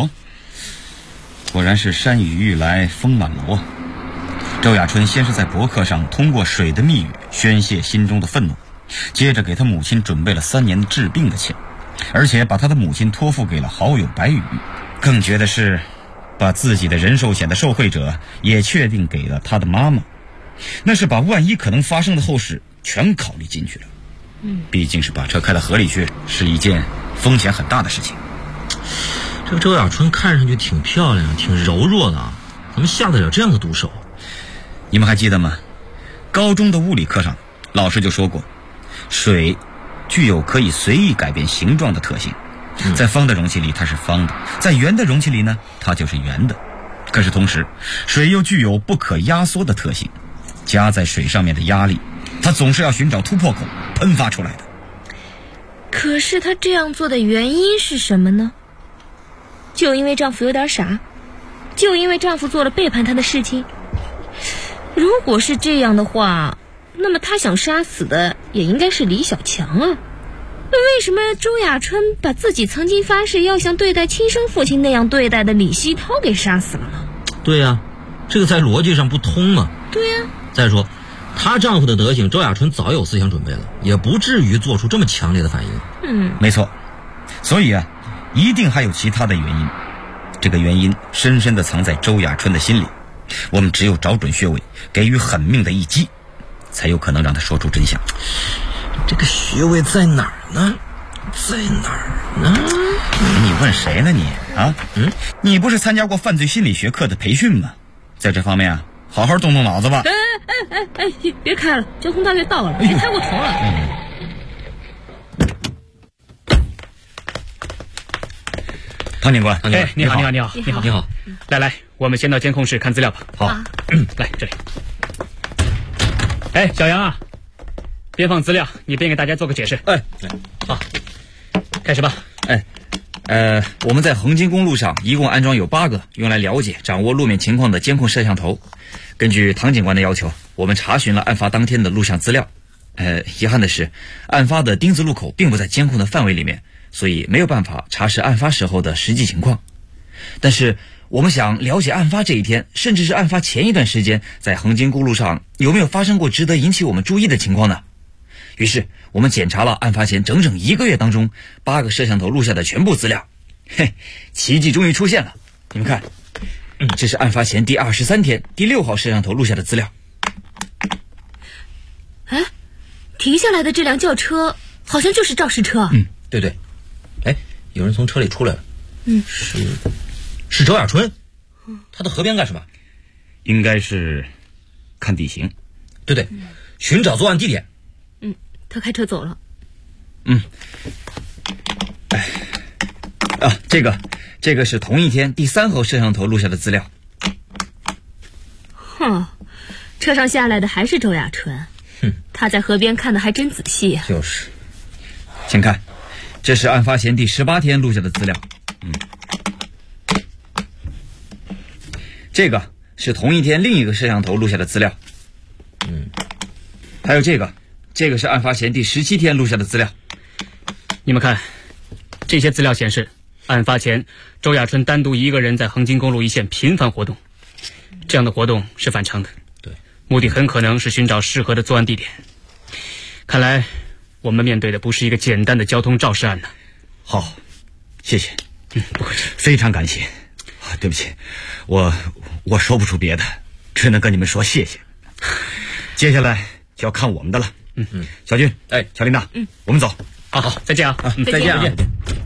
果然是山雨欲来风满楼啊！周亚春先是在博客上通过水的密语宣泄心中的愤怒，接着给他母亲准备了3年的治病的钱，而且把他的母亲托付给了好友白宇。更绝的是把自己的人寿险的受贿者也确定给了他的妈妈，那是把万一可能发生的后事全考虑进去了。毕竟是把车开到河里去，是一件风险很大的事情。 这个周亚春看上去挺漂亮挺柔弱的啊，怎么下得了这样的毒手？ 你们还记得吗？高中的物理课上老师就说过，水具有可以随意改变形状的特性。在方的容器里它是方的，在圆的容器里呢它就是圆的。可是同时，水又具有不可压缩的特性，加在水上面的压力，它总是要寻找突破口喷发出来的。 可是她这样做的原因是什么呢？就因为丈夫有点傻？就因为丈夫做了背叛她的事情？如果是这样的话，那么她想杀死的也应该是李小强啊。为什么周亚春把自己曾经发誓要像对待亲生父亲那样对待的李希涛给杀死了呢？ 对呀，这个在逻辑上不通嘛。 对呀。 再说她丈夫的德行，周亚春早有思想准备了，也不至于做出这么强烈的反应。 没错。所以啊，一定还有其他的原因，这个原因深深地藏在周亚春的心里，我们只有找准穴位，给予狠命的一击，才有可能让她说出真相。 这个穴位在哪儿呢？在哪儿呢？ 你问谁呢你啊？你不是参加过犯罪心理学课的培训吗？在这方面啊，好好动动脑子吧。 别开了，交通大队到了，别开过头了。 唐警官， 你好，来，我们先到监控室看资料吧。 好， 来这里。小杨啊，边放资料，你边给大家做个解释。好，开始吧。 我们在横津公路上一共安装有8个用来了解掌握路面情况的监控摄像头。根据唐警官的要求，我们查询了案发当天的录像资料。遗憾的是，案发的丁字路口并不在监控的范围里面，所以没有办法查实案发时候的实际情况。但是我们想了解案发这一天，甚至是案发前一段时间，在横津公路上有没有发生过值得引起我们注意的情况呢？于是我们检查了案发前整整1个月当中8个摄像头录下的全部资料。奇迹终于出现了，你们看，这是案发前第23天第6号摄像头录下的资料。 停下来的这辆轿车好像就是肇事车。 对，有人从车里出来了。是周亚春。他到河边干什么？ 应该是看地形。 对，寻找作案地点。 他开车走了。 这个是同一天第3号摄像头录下的资料。 车上下来的还是周亚春。他在河边看的还真仔细啊。 就是。 请看，这是案发前第18天录下的资料。这个是同一天另一个摄像头录下的资料。还有这个是案发前第17天录下的资料。 你们看，这些资料显示，案发前周亚春单独一个人在横津公路一线频繁活动，这样的活动是反常的。 对， 目的很可能是寻找适合的作案地点。看来我们面对的不是一个简单的交通肇事案呢。 好，谢谢。 不客气， 非常感谢。对不起，我说不出别的，只能跟你们说谢谢。接下来就要看我们的了。小军，乔琳娜，我们走。 好，再见啊！ 再见啊！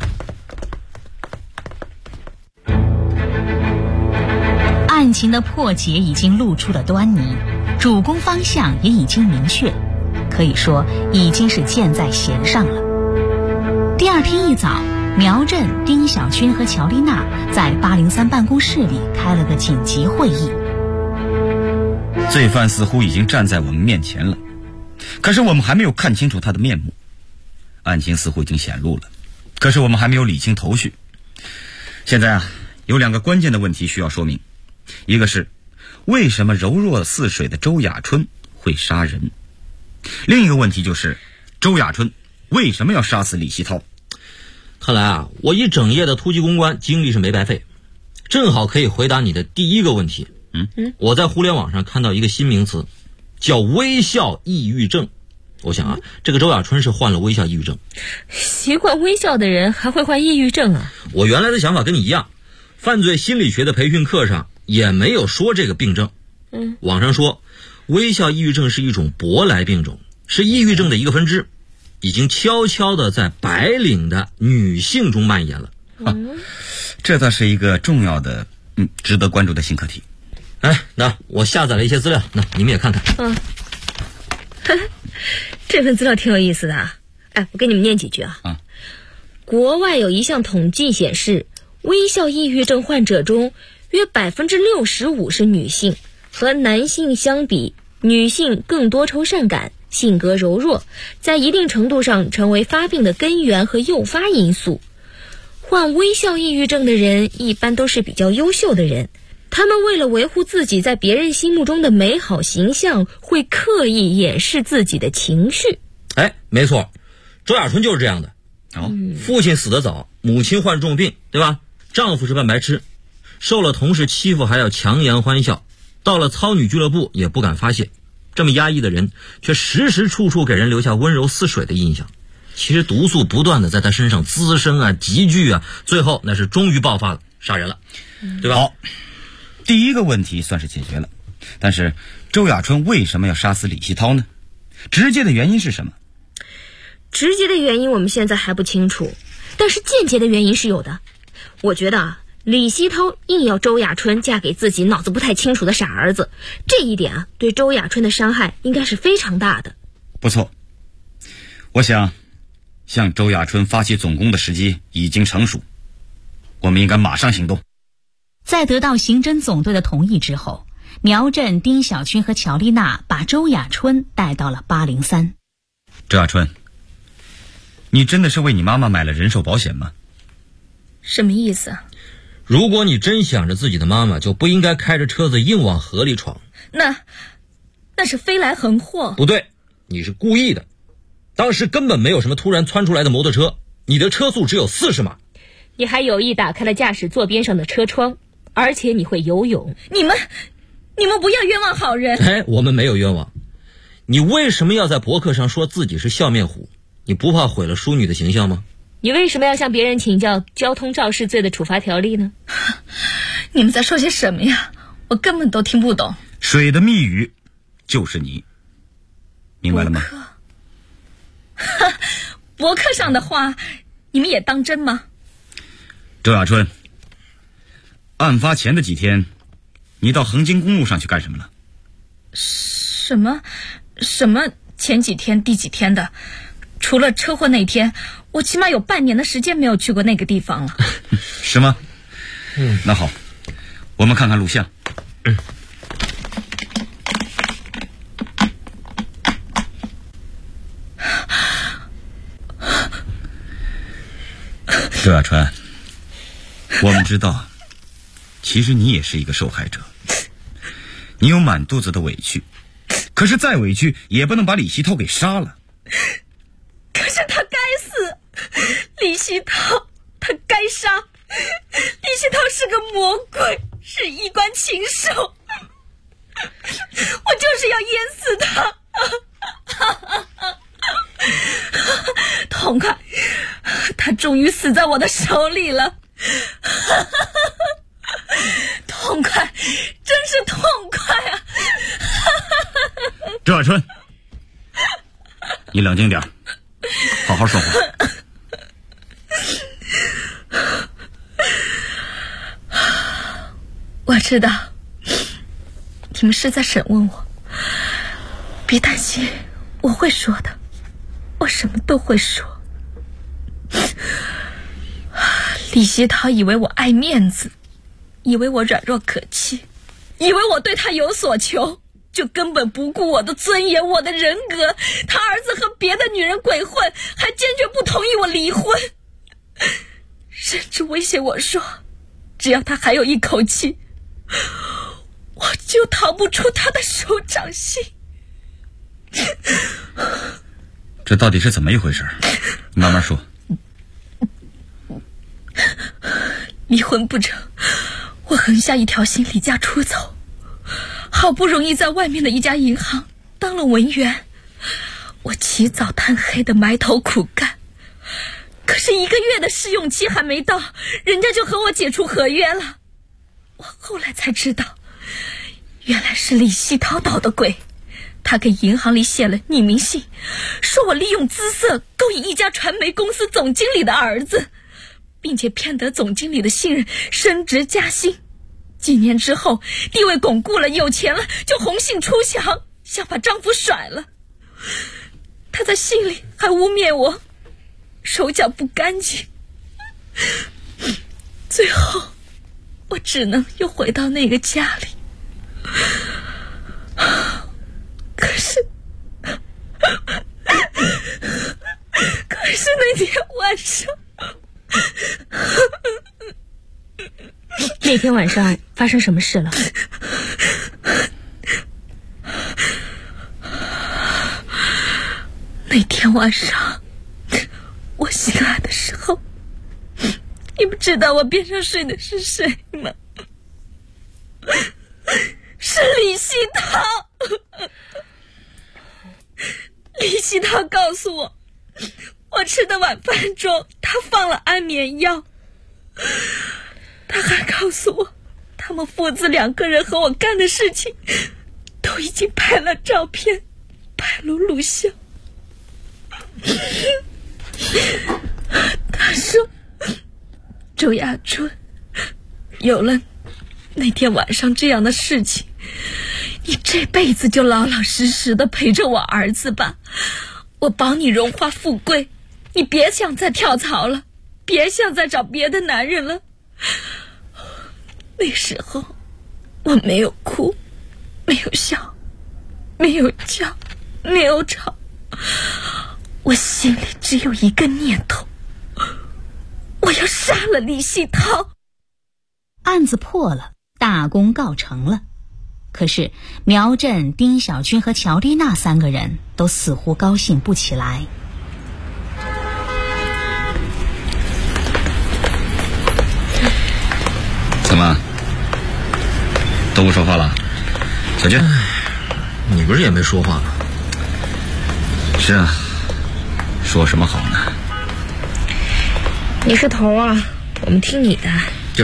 案情的破解已经露出了端倪，主攻方向也已经明确，可以说已经是箭在弦上了。第二天一早，苗振、丁小军和乔丽娜在803办公室里开了个紧急会议。 罪犯似乎已经站在我们面前了，可是我们还没有看清楚他的面目。案情似乎已经显露了，可是我们还没有理清头绪。现在有2个关键的问题需要说明，一个是为什么柔弱似水的周亚春会杀人，另一个问题就是周亚春为什么要杀死李希涛。 看来我一整夜的突击公关精力是没白费，正好可以回答你的第一个问题。我在互联网上看到一个新名词，叫微笑抑郁症。我想这个周亚春是患了微笑抑郁症。 习惯微笑的人还会患抑郁症啊？ 我原来的想法跟你一样，犯罪心理学的培训课上也没有说这个病症。网上说微笑抑郁症是一种舶来病种，是抑郁症的一个分支，已经悄悄地在白领的女性中蔓延了。 这倒是一个重要的值得关注的新课题。 那我下载了一些资料，那你们也看看。 这份资料挺有意思的。 我给你们念几句啊。国外有一项统计显示，微笑抑郁症患者中约65%是女性，和男性相比，女性更多愁善感，性格柔弱，在一定程度上成为发病的根源和诱发因素。患微笑抑郁症的人一般都是比较优秀的人，他们为了维护自己在别人心目中的美好形象，会刻意掩饰自己的情绪。 没错，周亚春就是这样的。父亲死得早，母亲患重病，对吧？丈夫是半白痴，受了同事欺负还要强颜欢笑，到了操女俱乐部也不敢发泄。这么压抑的人，却时时处处给人留下温柔似水的印象。其实毒素不断的在他身上滋生啊、集聚啊，最后那是终于爆发了，杀人了，对吧？ 好，第一个问题算是解决了，但是周亚春为什么要杀死李希涛呢？直接的原因是什么？ 直接的原因我们现在还不清楚，但是间接的原因是有的。我觉得李希涛硬要周亚春嫁给自己脑子不太清楚的傻儿子，这一点对周亚春的伤害应该是非常大的。 不错，我想向周亚春发起总攻的时机已经成熟，我们应该马上行动。 在得到刑侦总队的同意之后，苗振、丁小军和乔丽娜把周亚春带到了803。 周亚春，你真的是为你妈妈买了人寿保险吗？ 什么意思啊？ 如果你真想着自己的妈妈，就不应该开着车子硬往河里闯。 那是飞来横祸。 不对，你是故意的。当时根本没有什么突然窜出来的摩托车，你的车速只有40码。 你还有意打开了驾驶座边上的车窗，而且你会游泳。你们不要冤枉好人。 我们没有冤枉。你为什么要在博客上说自己是笑面虎？你不怕毁了淑女的形象吗？ 你为什么要向别人请教交通肇事罪的处罚条例呢？ 你们在说些什么呀？我根本都听不懂。 水的密语就是你，明白了吗？ 博客上的话你们也当真吗？ 周亚春，案发前的几天你到横津公路上去干什么了？ 什么前几天第几天的？除了车祸那天，我起码有半年的时间没有去过那个地方了。 是吗？那好，我们看看录像。周亚春，我们知道其实你也是一个受害者，你有满肚子的委屈，可是再委屈也不能把李希涛给杀了。 可是他该死，李希涛他该杀，李希涛是个魔鬼，是衣冠禽兽，我就是要淹死他。痛快，他终于死在我的手里了。痛快，真是痛快啊。 周亚春，你冷静点，好好说话。 我知道你们是在审问我，别担心，我会说的，我什么都会说。李希涛以为我爱面子，以为我软弱可欺，以为我对他有所求，就根本不顾我的尊严，我的人格。他儿子和别的女人鬼混，还坚决不同意我离婚，甚至威胁我说只要他还有一口气，我就逃不出他的手掌心。 这到底是怎么一回事？你慢慢说。 离婚不成，我横下一条心离家出走，好不容易在外面的一家银行当了文员，我起早贪黑的埋头苦干，可是1个月的试用期还没到，人家就和我解除合约了。我后来才知道，原来是李希涛捣的鬼，他给银行里写了匿名信，说我利用姿色勾引一家传媒公司总经理的儿子，并且骗得总经理的信任，升职加薪。几年之后，地位巩固了，有钱了，就红杏出墙，想把丈夫甩了。他在信里还污蔑我手脚不干净。最后我只能又回到那个家里。可是那天晚上， 那天晚上发生什么事了？ 那天晚上我醒来的时候，你们知道我边上睡的是谁吗？是李希涛。李希涛告诉我，我吃的晚饭中他放了安眠药。他还告诉我，他们父子2个人和我干的事情都已经拍了照片，拍了录像。他说，周亚春，有了那天晚上这样的事情，你这辈子就老老实实的陪着我儿子吧，我保你荣华富贵，你别想再跳槽了，别想再找别的男人了。那时候我没有哭，没有笑，没有叫，没有吵，我心里只有一个念头，我要杀了李希涛。 案子破了，大功告成了。可是苗振、丁小军和乔丽娜3个人都似乎高兴不起来。 怎么都不说话了？小军， 你不是也没说话吗？ 是啊，说什么好呢？ 你是头啊，我们听你的。 就是，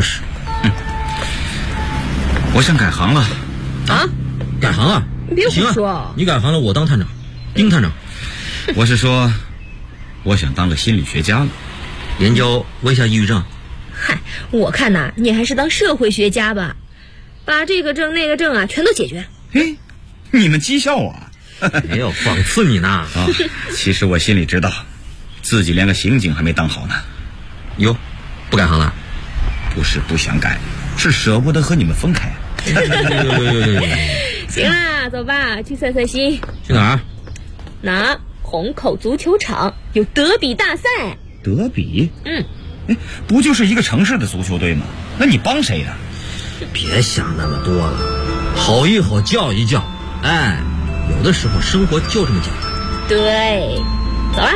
我想改行了。 啊？改行啊？ 别胡说。 行啊，你改行了，我当探长，丁探长。 我是说，我想当个心理学家了， 研究微笑抑郁症。 嗨，我看呐，你还是当社会学家吧，把这个症那个症啊全都解决。 嘿，你们讥笑我？ 没有，讽刺你呢。 啊，其实我心里知道，自己连个刑警还没当好呢。 哟，不改行了？ 不是不想改，是舍不得和你们分开。 行啦，走吧，去散散心。 去哪儿？ 那虹口足球场有德比大赛。 德比？不就是一个城市的足球队吗？那你帮谁呀？ 别想那么多了，吼一吼，叫一叫。哎，有的时候生活就这么简单。 对，走吧。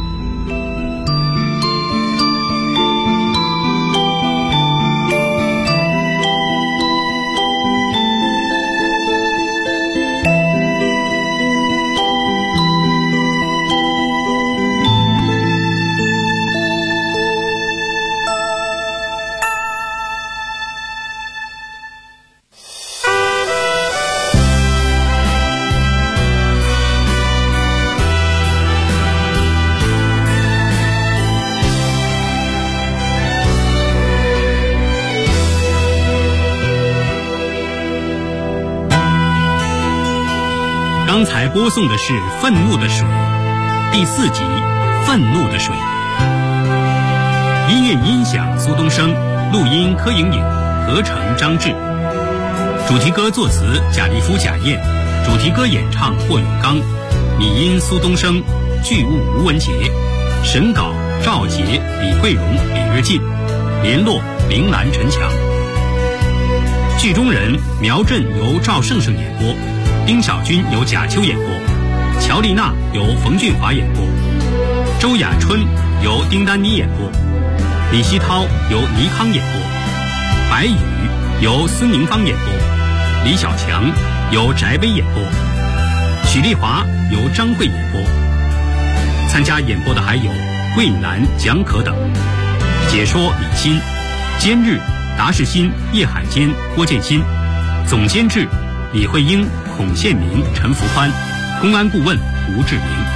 刚才播送的是《愤怒的水》第4集《愤怒的水》，音乐音响苏东升，录音柯莹莹，合成张志，主题歌作词贾立夫、贾燕，主题歌演唱霍永刚，拟音苏东升，剧务吴文杰，审稿赵杰、李桂荣、李跃进，联络铃兰、陈强。剧中人苗振由赵胜胜演播，丁小军由贾秋演播，乔丽娜由冯俊华演播，周雅春由丁丹妮演播，李希涛由倪康演播，白宇由孙宁芳演播，李小强由翟薇演播，许丽华由张慧演播。参加演播的还有魏楠、蒋可等。解说李欣，监制达世新、叶海坚、郭建新，总监制李慧英、孔宪明、陈福宽，公安顾问吴志明。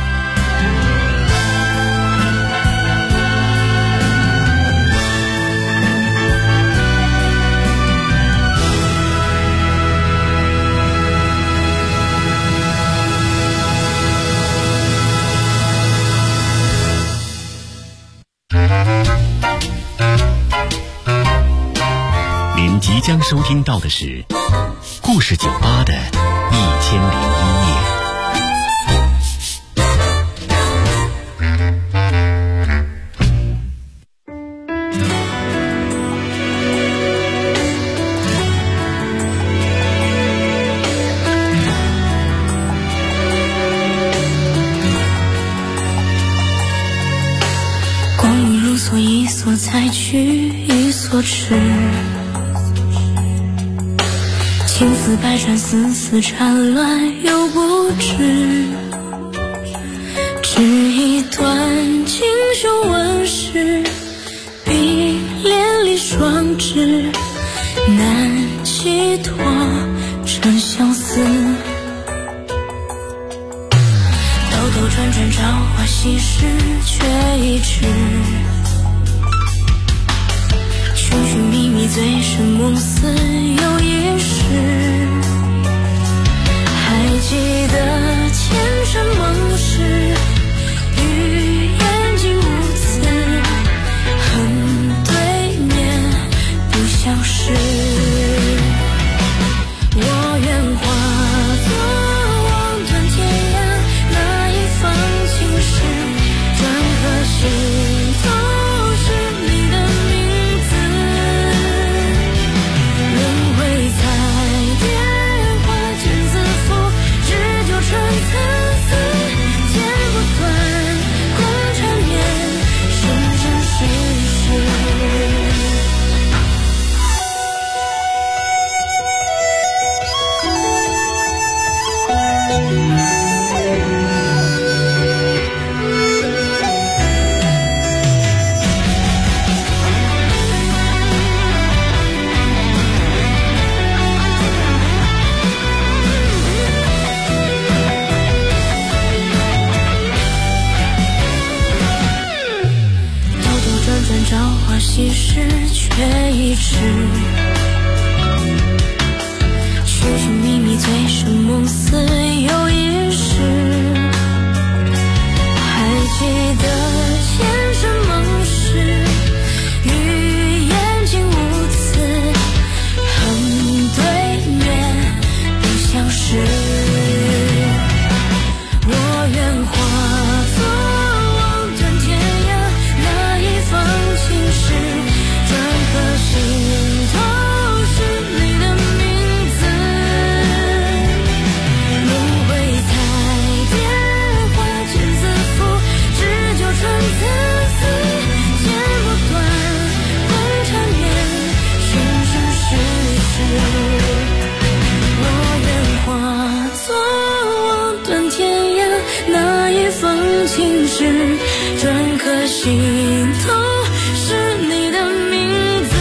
将收听到的是故事酒吧的1001夜。 一所采取一所痴，情丝百转，丝丝缠乱又不知，只一段锦绣纹饰，碧连理双枝，难寄托成相思。兜兜转转，朝花夕拾，却已迟。寻寻觅觅，醉生梦死又一世，还记得前尘梦事，与眼睛无词，恨对面不相识。我愿化作望断天涯那一方青石，转颗心都是你的名字。轮回彩蝶花间自负，只纠缠参差，剪不断，共缠绵，生生世世。朝花夕拾，却已迟。寻寻觅觅，醉生梦死又一世。还记得前尘梦事，与眼睛无词，恨对面不相识。我愿化作望断天涯那一方青石，转颗心都是你的名字。轮回彩蝶花间自负，只纠缠参差，剪不断，共缠绵，生生世世。我愿化作望断天涯那一方青石，转颗心都是你的名字。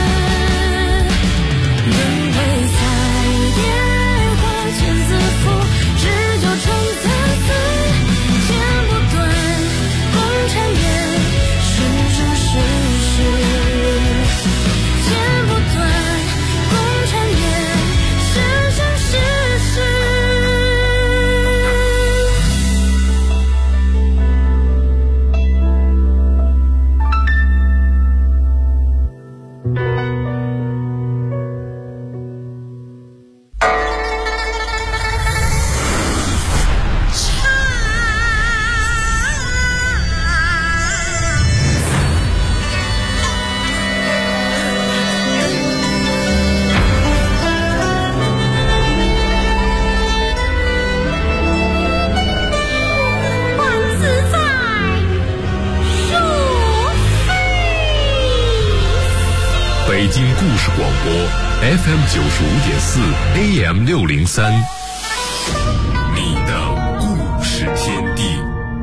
轮回彩蝶花间自负，只纠缠参差，剪不断，共缠绵，生生世世。剪不断，共缠绵，生生世世。 北京故事广播 FM 95.4 AM 603，你的故事天地。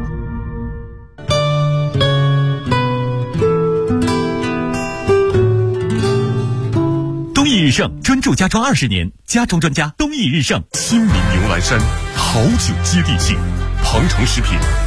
东益日盛专注家装20年，家装专家东益日盛。 亲民牛栏山，好酒接地气，鹏城食品